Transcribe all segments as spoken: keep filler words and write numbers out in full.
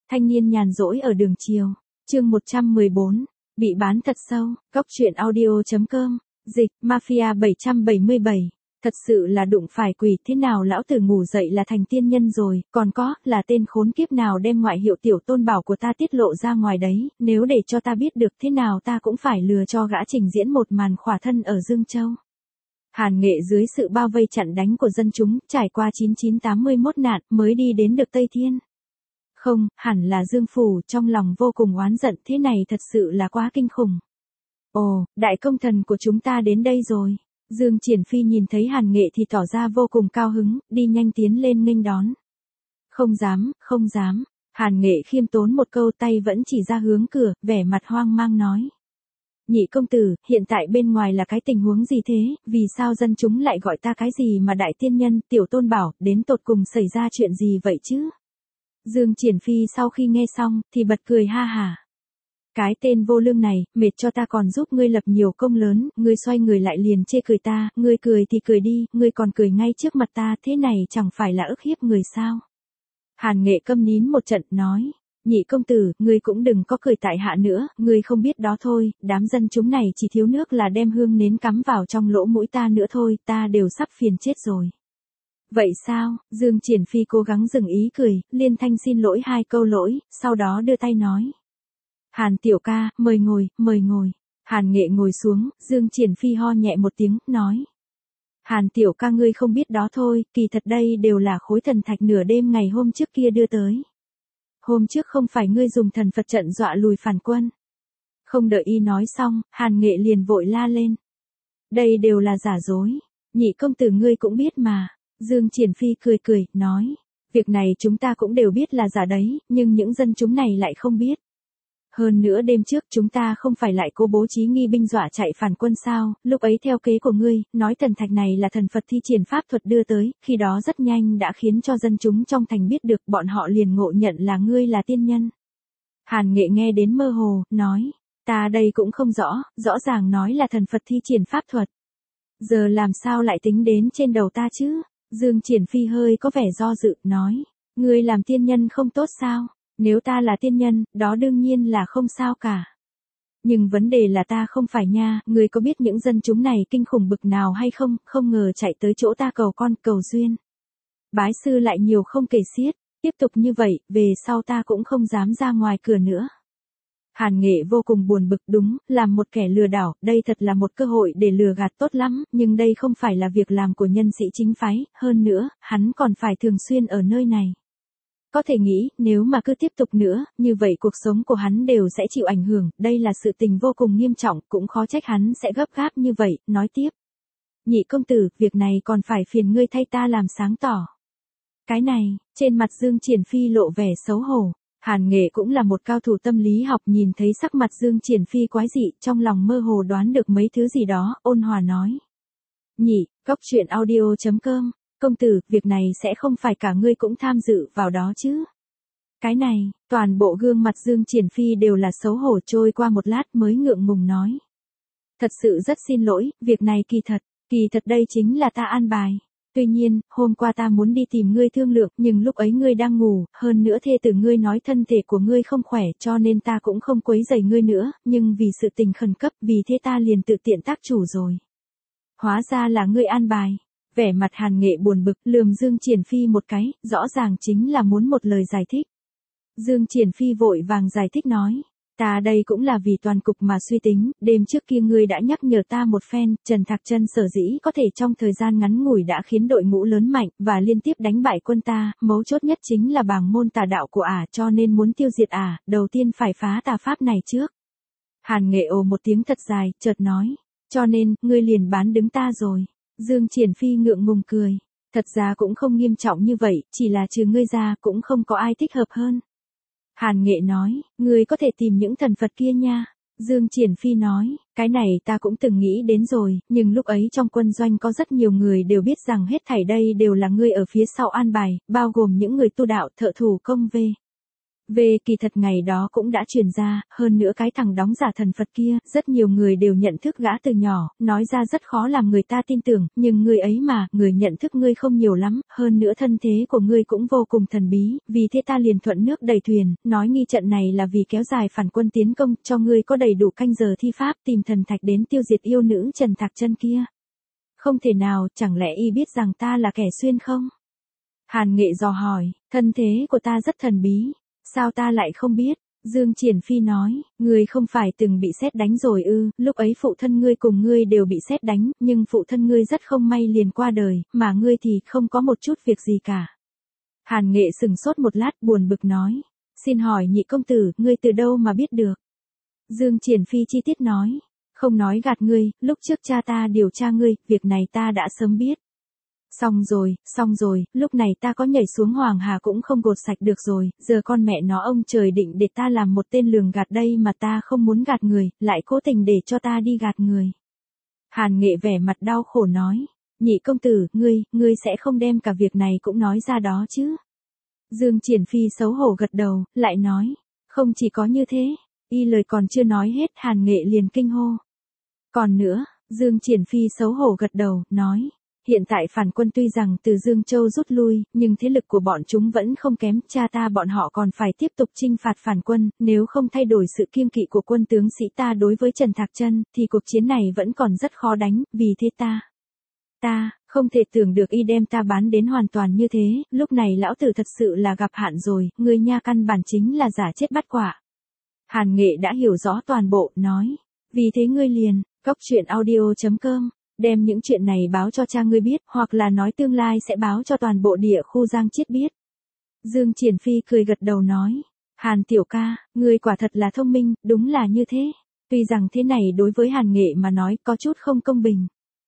Thanh niên nhàn rỗi ở đường chiều. Chương một trăm mười bốn. Bị bán thật sâu. Góc truyện audio chấm com. Dịch. Mafia bảy trăm bảy mươi bảy. Thật sự là đụng phải quỷ, thế nào lão tử ngủ dậy là thành tiên nhân rồi, còn có, là tên khốn kiếp nào đem ngoại hiệu tiểu tôn bảo của ta tiết lộ ra ngoài đấy, nếu để cho ta biết được thế nào ta cũng phải lừa cho gã trình diễn một màn khỏa thân ở Dương Châu. Hàn Nghệ dưới sự bao vây chặn đánh của dân chúng, trải qua chín chín tám mươi mốt nạn, mới đi đến được Tây Thiên. Không, hẳn là Dương Phủ, trong lòng vô cùng oán giận, thế này thật sự là quá kinh khủng. Ồ, đại công thần của chúng ta đến đây rồi. Dương Triển Phi nhìn thấy Hàn Nghệ thì tỏ ra vô cùng cao hứng, đi nhanh tiến lên nghênh đón. Không dám, không dám. Hàn Nghệ khiêm tốn một câu, tay vẫn chỉ ra hướng cửa, vẻ mặt hoang mang nói. Nhị công tử, hiện tại bên ngoài là cái tình huống gì thế, vì sao dân chúng lại gọi ta cái gì mà đại tiên nhân, tiểu tôn bảo, đến tột cùng xảy ra chuyện gì vậy chứ? Dương Triển Phi sau khi nghe xong, thì bật cười ha hả. Cái tên vô lương này, mệt cho ta còn giúp ngươi lập nhiều công lớn, ngươi xoay người lại liền chê cười ta, ngươi cười thì cười đi, ngươi còn cười ngay trước mặt ta, thế này chẳng phải là ức hiếp người sao? Hàn Nghệ câm nín một trận, nói. Nhị công tử, ngươi cũng đừng có cười tại hạ nữa, ngươi không biết đó thôi, đám dân chúng này chỉ thiếu nước là đem hương nến cắm vào trong lỗ mũi ta nữa thôi, ta đều sắp phiền chết rồi. Vậy sao? Dương Triển Phi cố gắng dừng ý cười, liên thanh xin lỗi hai câu lỗi, sau đó đưa tay nói. Hàn tiểu ca, mời ngồi, mời ngồi. Hàn Nghệ ngồi xuống, Dương Triển Phi ho nhẹ một tiếng, nói. Hàn tiểu ca ngươi không biết đó thôi, kỳ thật đây đều là khối thần thạch nửa đêm ngày hôm trước kia đưa tới. Hôm trước không phải ngươi dùng thần Phật trận dọa lùi phản quân. Không đợi y nói xong, Hàn Nghệ liền vội la lên. Đây đều là giả dối. Nhị công tử ngươi cũng biết mà. Dương Triển Phi cười cười, nói. Việc này chúng ta cũng đều biết là giả đấy, nhưng những dân chúng này lại không biết. Hơn nữa đêm trước chúng ta không phải lại cố bố trí nghi binh dọa chạy phản quân sao, lúc ấy theo kế của ngươi, nói thần thạch này là thần Phật thi triển pháp thuật đưa tới, khi đó rất nhanh đã khiến cho dân chúng trong thành biết được, bọn họ liền ngộ nhận là ngươi là tiên nhân. Hàn Nghệ nghe đến mơ hồ, nói, ta đây cũng không rõ, rõ ràng nói là thần Phật thi triển pháp thuật. Giờ làm sao lại tính đến trên đầu ta chứ? Dương Triển Phi hơi có vẻ do dự, nói, ngươi làm tiên nhân không tốt sao? Nếu ta là tiên nhân, đó đương nhiên là không sao cả. Nhưng vấn đề là ta không phải nha, ngươi có biết những dân chúng này kinh khủng bực nào hay không, không ngờ chạy tới chỗ ta cầu con, cầu duyên. Bái sư lại nhiều không kể xiết, tiếp tục như vậy, về sau ta cũng không dám ra ngoài cửa nữa. Hàn Nghệ vô cùng buồn bực, đúng, làm một kẻ lừa đảo, đây thật là một cơ hội để lừa gạt tốt lắm, nhưng đây không phải là việc làm của nhân sĩ chính phái, hơn nữa, hắn còn phải thường xuyên ở nơi này. Có thể nghĩ, nếu mà cứ tiếp tục nữa, như vậy cuộc sống của hắn đều sẽ chịu ảnh hưởng, đây là sự tình vô cùng nghiêm trọng, cũng khó trách hắn sẽ gấp gáp như vậy, nói tiếp. Nhị công tử, việc này còn phải phiền ngươi thay ta làm sáng tỏ. Cái này, trên mặt Dương Triển Phi lộ vẻ xấu hổ. Hàn Nghệ cũng là một cao thủ tâm lý học, nhìn thấy sắc mặt Dương Triển Phi quái dị, trong lòng mơ hồ đoán được mấy thứ gì đó, ôn hòa nói. Nhị, góc truyện audio chấm com. Công tử, việc này sẽ không phải cả ngươi cũng tham dự vào đó chứ? Cái này, toàn bộ gương mặt Dương Triển Phi đều là xấu hổ, trôi qua một lát mới ngượng ngùng nói. Thật sự rất xin lỗi, việc này kỳ thật, kỳ thật đây chính là ta an bài. Tuy nhiên, hôm qua ta muốn đi tìm ngươi thương lượng, nhưng lúc ấy ngươi đang ngủ, hơn nữa thê tử ngươi nói thân thể của ngươi không khỏe, cho nên ta cũng không quấy rầy ngươi nữa, nhưng vì sự tình khẩn cấp, vì thế ta liền tự tiện tác chủ rồi. Hóa ra là ngươi an bài. Vẻ mặt Hàn Nghệ buồn bực, lườm Dương Triển Phi một cái, rõ ràng chính là muốn một lời giải thích. Dương Triển Phi vội vàng giải thích nói, ta đây cũng là vì toàn cục mà suy tính, đêm trước kia ngươi đã nhắc nhở ta một phen, Trần Thạc Chân sở dĩ có thể trong thời gian ngắn ngủi đã khiến đội ngũ lớn mạnh, và liên tiếp đánh bại quân ta, mấu chốt nhất chính là bảng môn tà đạo của ả, cho nên muốn tiêu diệt ả, đầu tiên phải phá tà pháp này trước. Hàn Nghệ ồ một tiếng thật dài, chợt nói, cho nên, ngươi liền bán đứng ta rồi. Dương Triển Phi ngượng ngùng cười. Thật ra cũng không nghiêm trọng như vậy, chỉ là trừ ngươi ra cũng không có ai thích hợp hơn. Hàn Nghệ nói, ngươi có thể tìm những thần Phật kia nha. Dương Triển Phi nói, cái này ta cũng từng nghĩ đến rồi, nhưng lúc ấy trong quân doanh có rất nhiều người đều biết rằng hết thảy đây đều là ngươi ở phía sau an bài, bao gồm những người tu đạo, thợ thủ công về. Về kỳ thật ngày đó cũng đã truyền ra, hơn nữa cái thằng đóng giả thần Phật kia, rất nhiều người đều nhận thức gã từ nhỏ, nói ra rất khó làm người ta tin tưởng, nhưng người ấy mà, người nhận thức ngươi không nhiều lắm, hơn nữa thân thế của ngươi cũng vô cùng thần bí, vì thế ta liền thuận nước đẩy thuyền, nói nghi trận này là vì kéo dài phản quân tiến công, cho ngươi có đầy đủ canh giờ thi pháp tìm thần thạch đến tiêu diệt yêu nữ Trần Thạc Chân kia. Không thể nào, chẳng lẽ y biết rằng ta là kẻ xuyên không? Hàn Nghệ dò hỏi, thân thế của ta rất thần bí. Sao ta lại không biết? Dương Triển Phi nói, ngươi không phải từng bị sét đánh rồi ư, lúc ấy phụ thân ngươi cùng ngươi đều bị sét đánh, nhưng phụ thân ngươi rất không may liền qua đời, mà ngươi thì không có một chút việc gì cả. Hàn Nghệ sừng sốt một lát buồn bực nói, xin hỏi nhị công tử, ngươi từ đâu mà biết được? Dương Triển Phi chi tiết nói, không nói gạt ngươi, lúc trước cha ta điều tra ngươi, việc này ta đã sớm biết. Xong rồi, xong rồi, lúc này ta có nhảy xuống Hoàng Hà cũng không gột sạch được rồi, giờ con mẹ nó ông trời định để ta làm một tên lường gạt đây mà ta không muốn gạt người, lại cố tình để cho ta đi gạt người. Hàn Nghệ vẻ mặt đau khổ nói, nhị công tử, ngươi, ngươi sẽ không đem cả việc này cũng nói ra đó chứ. Dương Triển Phi xấu hổ gật đầu, lại nói, không chỉ có như thế, y lời còn chưa nói hết Hàn Nghệ liền kinh hô. Còn nữa, Dương Triển Phi xấu hổ gật đầu, nói. Hiện tại phản quân tuy rằng từ Dương Châu rút lui, nhưng thế lực của bọn chúng vẫn không kém, cha ta bọn họ còn phải tiếp tục chinh phạt phản quân, nếu không thay đổi sự kiêng kỵ của quân tướng sĩ ta đối với Trần Thạc Chân, thì cuộc chiến này vẫn còn rất khó đánh, vì thế ta, ta, không thể tưởng được y đem ta bán đến hoàn toàn như thế, lúc này lão tử thật sự là gặp hạn rồi, người nha căn bản chính là giả chết bắt quả. Hàn Nghệ đã hiểu rõ toàn bộ, nói, vì thế ngươi liền, góc truyện audio chấm com. Đem những chuyện này báo cho cha ngươi biết, hoặc là nói tương lai sẽ báo cho toàn bộ địa khu Giang Chiết biết. Dương Triển Phi cười gật đầu nói, Hàn tiểu ca, ngươi quả thật là thông minh, đúng là như thế. Tuy rằng thế này đối với Hàn Nghệ mà nói có chút không công bình.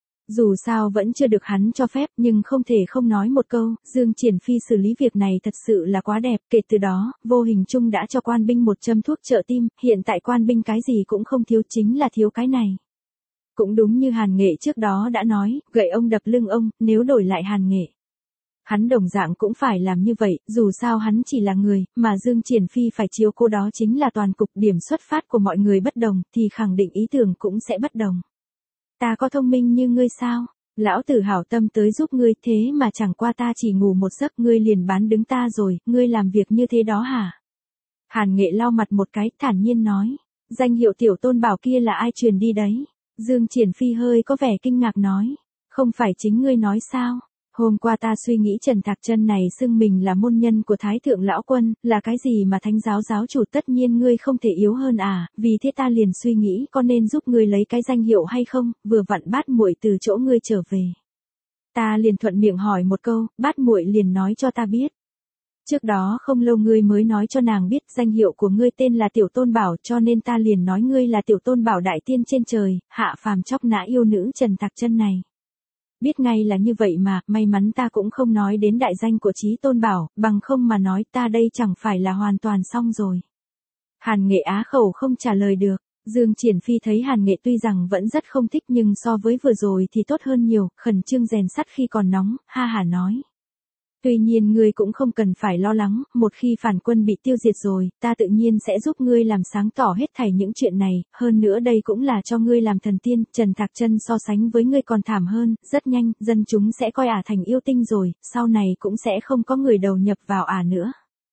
Dù sao vẫn chưa được hắn cho phép, nhưng không thể không nói một câu, Dương Triển Phi xử lý việc này thật sự là quá đẹp, kể từ đó, vô hình chung đã cho quan binh một châm thuốc trợ tim, hiện tại quan binh cái gì cũng không thiếu, chính là thiếu cái này. Cũng đúng như Hàn Nghệ trước đó đã nói, gậy ông đập lưng ông, nếu đổi lại Hàn Nghệ. Hắn đồng dạng cũng phải làm như vậy, dù sao hắn chỉ là người, mà Dương Triển Phi phải chiếu cố đó chính là toàn cục, điểm xuất phát của mọi người bất đồng, thì khẳng định ý tưởng cũng sẽ bất đồng. Ta có thông minh như ngươi sao? Lão tử hảo tâm tới giúp ngươi, thế mà chẳng qua ta chỉ ngủ một giấc ngươi liền bán đứng ta rồi, ngươi làm việc như thế đó hả? Hàn Nghệ lau mặt một cái, thản nhiên nói, danh hiệu tiểu tôn bảo kia là ai truyền đi đấy? Dương Triển Phi hơi có vẻ kinh ngạc nói, không phải chính ngươi nói sao? Hôm qua ta suy nghĩ Trần Thạc Chân này xưng mình là môn nhân của Thái Thượng Lão Quân, là cái gì mà thánh giáo giáo chủ, tất nhiên ngươi không thể yếu hơn à, vì thế ta liền suy nghĩ có nên giúp ngươi lấy cái danh hiệu hay không, vừa vặn Bát Muội từ chỗ ngươi trở về. Ta liền thuận miệng hỏi một câu, Bát Muội liền nói cho ta biết. Trước đó không lâu ngươi mới nói cho nàng biết danh hiệu của ngươi tên là Tiểu Tôn Bảo, cho nên ta liền nói ngươi là Tiểu Tôn Bảo đại tiên trên trời, hạ phàm chóc nã yêu nữ Trần Thạc Chân này. Biết ngay là như vậy mà, may mắn ta cũng không nói đến đại danh của Chí Tôn Bảo, bằng không mà nói ta đây chẳng phải là hoàn toàn xong rồi. Hàn Nghệ á khẩu không trả lời được. Dương Triển Phi thấy Hàn Nghệ tuy rằng vẫn rất không thích nhưng so với vừa rồi thì tốt hơn nhiều, khẩn trương rèn sắt khi còn nóng, ha hà nói. Tuy nhiên ngươi cũng không cần phải lo lắng, một khi phản quân bị tiêu diệt rồi, ta tự nhiên sẽ giúp ngươi làm sáng tỏ hết thảy những chuyện này, hơn nữa đây cũng là cho ngươi làm thần tiên, Trần Thạc Chân so sánh với ngươi còn thảm hơn, rất nhanh, dân chúng sẽ coi ả thành yêu tinh rồi, sau này cũng sẽ không có người đầu nhập vào ả nữa.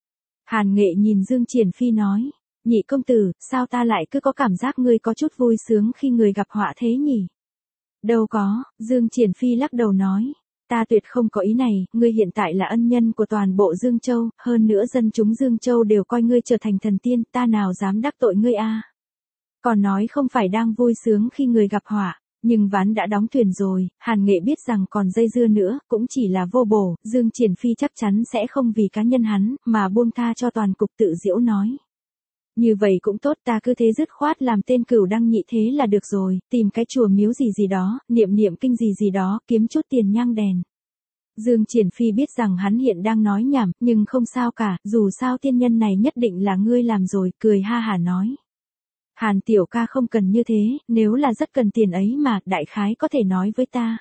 Hàn Nghệ nhìn Dương Triển Phi nói, nhị công tử, sao ta lại cứ có cảm giác ngươi có chút vui sướng khi người gặp họa thế nhỉ? Đâu có, Dương Triển Phi lắc đầu nói. Ta tuyệt không có ý này, ngươi hiện tại là ân nhân của toàn bộ Dương Châu, hơn nữa dân chúng Dương Châu đều coi ngươi trở thành thần tiên, ta nào dám đắc tội ngươi a? Còn nói không phải đang vui sướng khi người gặp họa, nhưng ván đã đóng thuyền rồi, Hàn Nghệ biết rằng còn dây dưa nữa, cũng chỉ là vô bổ, Dương Triển Phi chắc chắn sẽ không vì cá nhân hắn, mà buông tha cho toàn cục, tự giễu nói. Như vậy cũng tốt, ta cứ thế dứt khoát làm tên Cửu Đăng nhị thế là được rồi, tìm cái chùa miếu gì gì đó, niệm niệm kinh gì gì đó, kiếm chút tiền nhang đèn. Dương Triển Phi biết rằng hắn hiện đang nói nhảm, nhưng không sao cả, dù sao tiên nhân này nhất định là ngươi làm rồi, cười ha hà nói. Hàn tiểu ca không cần như thế, nếu là rất cần tiền ấy mà, đại khái có thể nói với ta.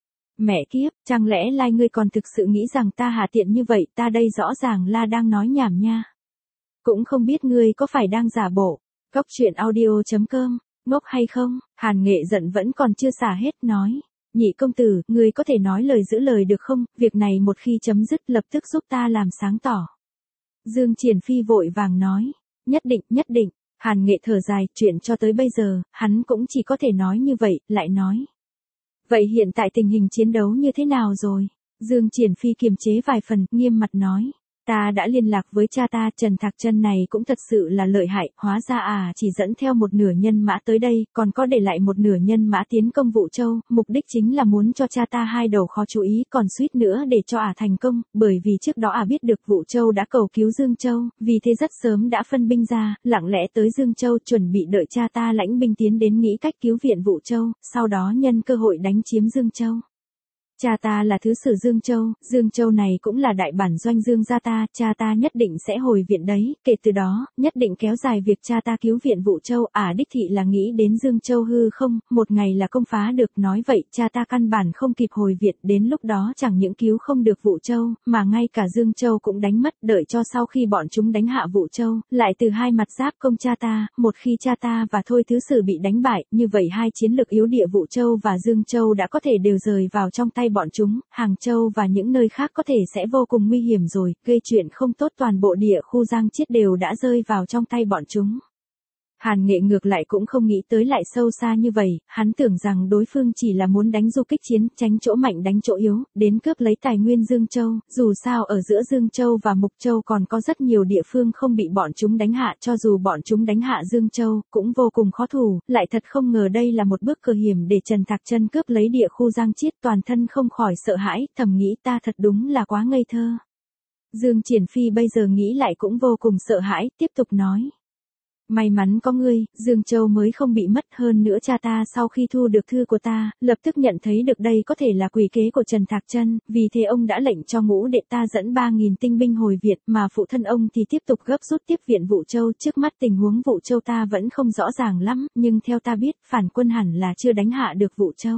Mẹ kiếp, chẳng lẽ lai ngươi còn thực sự nghĩ rằng ta hà tiện như vậy, ta đây rõ ràng là đang nói nhảm nha. Cũng không biết ngươi có phải đang giả bộ. Cóc truyện audio.com, ngốc hay không? Hàn Nghệ giận vẫn còn chưa xả hết nói. Nhị công tử, ngươi có thể nói lời giữ lời được không? Việc này một khi chấm dứt lập tức giúp ta làm sáng tỏ. Dương Triển Phi vội vàng nói. Nhất định, nhất định. Hàn Nghệ thở dài, chuyện cho tới bây giờ, hắn cũng chỉ có thể nói như vậy, lại nói. Vậy hiện tại tình hình chiến đấu như thế nào rồi? Dương Triển Phi kiềm chế vài phần, nghiêm mặt nói. Ta đã liên lạc với cha ta, Trần Thạc Chân này cũng thật sự là lợi hại, hóa ra à chỉ dẫn theo một nửa nhân mã tới đây, còn có để lại một nửa nhân mã tiến công Vũ Châu, mục đích chính là muốn cho cha ta hai đầu khó chú ý, còn suýt nữa để cho ả thành công, bởi vì trước đó ả biết được Vũ Châu đã cầu cứu Dương Châu, vì thế rất sớm đã phân binh ra, lặng lẽ tới Dương Châu chuẩn bị đợi cha ta lãnh binh tiến đến nghĩ cách cứu viện Vũ Châu, sau đó nhân cơ hội đánh chiếm Dương Châu. Cha ta là thứ sử Dương Châu, Dương Châu này cũng là đại bản doanh Dương gia ta, cha ta nhất định sẽ hồi viện đấy, kể từ đó, nhất định kéo dài việc cha ta cứu viện Vũ Châu, ả à, đích thị là nghĩ đến Dương Châu hư không, một ngày là công phá được, nói vậy, cha ta căn bản không kịp hồi viện, đến lúc đó chẳng những cứu không được Vũ Châu, mà ngay cả Dương Châu cũng đánh mất, đợi cho sau khi bọn chúng đánh hạ Vũ Châu, lại từ hai mặt giáp công cha ta, một khi cha ta và Thôi thứ sử bị đánh bại, như vậy hai chiến lực yếu địa Vũ Châu và Dương Châu đã có thể đều rời vào trong tay bọn chúng, Hàng Châu và những nơi khác có thể sẽ vô cùng nguy hiểm rồi, gây chuyện không tốt toàn bộ địa khu Giang Chiết đều đã rơi vào trong tay bọn chúng. Hàn Nghệ ngược lại cũng không nghĩ tới lại sâu xa như vậy, hắn tưởng rằng đối phương chỉ là muốn đánh du kích chiến, tránh chỗ mạnh đánh chỗ yếu, đến cướp lấy tài nguyên Dương Châu, dù sao ở giữa Dương Châu và Mục Châu còn có rất nhiều địa phương không bị bọn chúng đánh hạ, cho dù bọn chúng đánh hạ Dương Châu, cũng vô cùng khó thủ, lại thật không ngờ đây là một bước cờ hiểm để Trần Thạc Chân cướp lấy địa khu Giang Chiết, toàn thân không khỏi sợ hãi, thầm nghĩ ta thật đúng là quá ngây thơ. Dương Triển Phi bây giờ nghĩ lại cũng vô cùng sợ hãi, tiếp tục nói. May mắn có ngươi, Dương Châu mới không bị mất, hơn nữa cha ta sau khi thu được thư của ta, lập tức nhận thấy được đây có thể là quỷ kế của Trần Thạc Chân, vì thế ông đã lệnh cho ngũ đệ ta dẫn ba nghìn tinh binh hồi Việt, mà phụ thân ông thì tiếp tục gấp rút tiếp viện Vũ Châu, trước mắt tình huống Vũ Châu ta vẫn không rõ ràng lắm, nhưng theo ta biết, phản quân hẳn là chưa đánh hạ được Vũ Châu.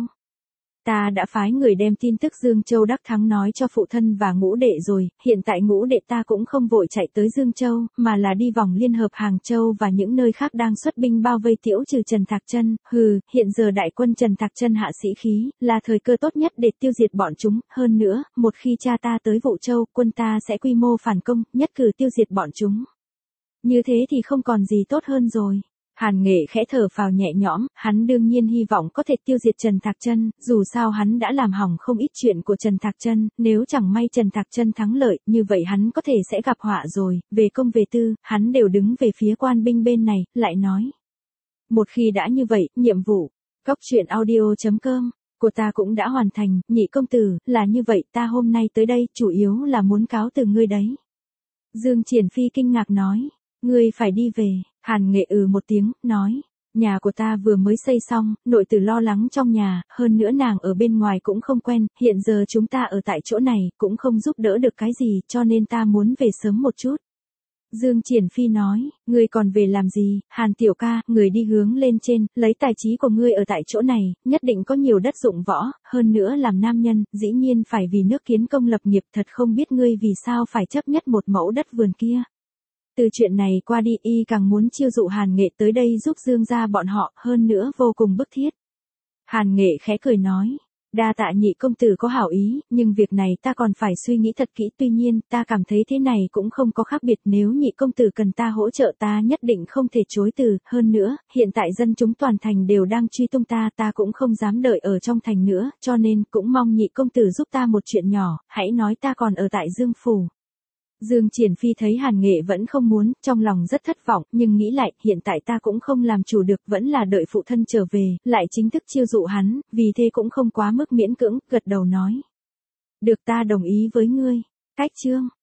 Ta đã phái người đem tin tức Dương Châu đắc thắng nói cho phụ thân và ngũ đệ rồi, hiện tại ngũ đệ ta cũng không vội chạy tới Dương Châu, mà là đi vòng liên hợp Hàng Châu và những nơi khác đang xuất binh bao vây tiễu trừ Trần Thạc Chân. Hừ, hiện giờ đại quân Trần Thạc Chân hạ sĩ khí, là thời cơ tốt nhất để tiêu diệt bọn chúng, hơn nữa, một khi cha ta tới Vũ Châu, quân ta sẽ quy mô phản công, nhất cử tiêu diệt bọn chúng. Như thế thì không còn gì tốt hơn rồi. Hàn Nghệ khẽ thở phào nhẹ nhõm, hắn đương nhiên hy vọng có thể tiêu diệt Trần Thạc Chân, dù sao hắn đã làm hỏng không ít chuyện của Trần Thạc Chân, nếu chẳng may Trần Thạc Chân thắng lợi, như vậy hắn có thể sẽ gặp họa rồi, về công về tư, hắn đều đứng về phía quan binh bên này, lại nói. Một khi đã như vậy, nhiệm vụ, cóc truyện audio.com, của ta cũng đã hoàn thành, nhị công tử, là như vậy, ta hôm nay tới đây, chủ yếu là muốn cáo từ ngươi đấy. Dương Triển Phi kinh ngạc nói, ngươi phải đi về. Hàn Nghệ ừ một tiếng, nói, nhà của ta vừa mới xây xong, nội tử lo lắng trong nhà, hơn nữa nàng ở bên ngoài cũng không quen, hiện giờ chúng ta ở tại chỗ này, cũng không giúp đỡ được cái gì, cho nên ta muốn về sớm một chút. Dương Triển Phi nói, ngươi còn về làm gì, Hàn tiểu ca, người đi hướng lên trên, lấy tài trí của ngươi ở tại chỗ này, nhất định có nhiều đất dụng võ, hơn nữa làm nam nhân, dĩ nhiên phải vì nước kiến công lập nghiệp, thật không biết ngươi vì sao phải chấp nhất một mẫu đất vườn kia. Từ chuyện này qua đi y càng muốn chiêu dụ Hàn Nghệ tới đây giúp Dương gia bọn họ, hơn nữa vô cùng bức thiết. Hàn Nghệ khẽ cười nói, đa tạ nhị công tử có hảo ý, nhưng việc này ta còn phải suy nghĩ thật kỹ, tuy nhiên, ta cảm thấy thế này cũng không có khác biệt, nếu nhị công tử cần ta hỗ trợ ta nhất định không thể chối từ, hơn nữa, hiện tại dân chúng toàn thành đều đang truy tung ta, ta cũng không dám đợi ở trong thành nữa, cho nên, cũng mong nhị công tử giúp ta một chuyện nhỏ, hãy nói ta còn ở tại Dương Phủ. Dương Triển Phi thấy Hàn Nghệ vẫn không muốn, trong lòng rất thất vọng, nhưng nghĩ lại, hiện tại ta cũng không làm chủ được, vẫn là đợi phụ thân trở về, lại chính thức chiêu dụ hắn, vì thế cũng không quá mức miễn cưỡng, gật đầu nói. Được, ta đồng ý với ngươi. Cách chương